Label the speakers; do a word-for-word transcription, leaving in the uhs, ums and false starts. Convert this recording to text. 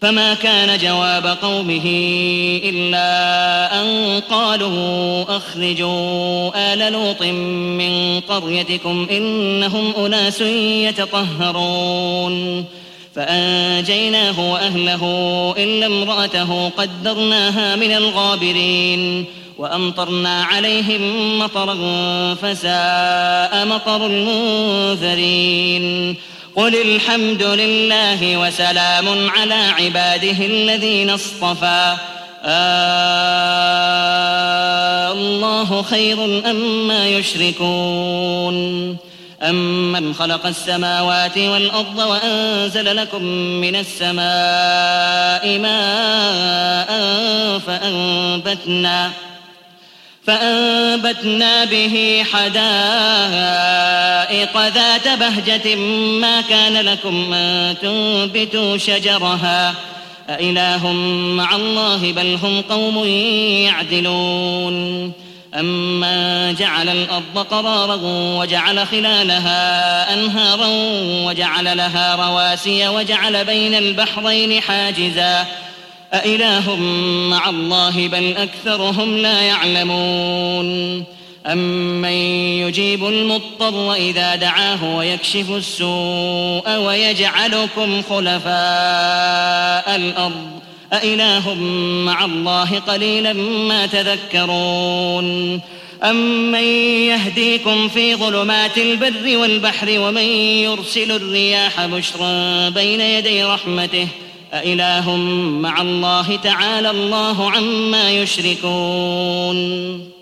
Speaker 1: فما كان جواب قومه إلا أن قالوا أخرجوا آل لوط من قريتكم إنهم أناس يتطهرون فأنجيناه وأهله إلا امرأته قدرناها من الغابرين وأمطرنا عليهم مطرا فساء مطر المنذرين قل الحمد لله وسلام على عباده الذين اصطفى آه الله خير أما يشركون أمن خلق السماوات والأرض وأنزل لكم من السماء ماء فأنبتنا فأنبتنا به حدائق ذات بهجة ما كان لكم أن تنبتوا شجرها أإله مع الله بل هم قوم يعدلون أمن جعل الأرض قرارا وجعل خلالها أنهارا وجعل لها رواسي وجعل بين البحرين حاجزا أإله مع الله بل أكثرهم لا يعلمون أمن يجيب المضطر إذا دعاه ويكشف السوء ويجعلكم خلفاء الأرض أإله مع الله قليلا ما تذكرون أمن يهديكم في ظلمات البر والبحر ومن يرسل الرياح بشرا بين يدي رحمته أإله مع الله تعالى الله عما يشركون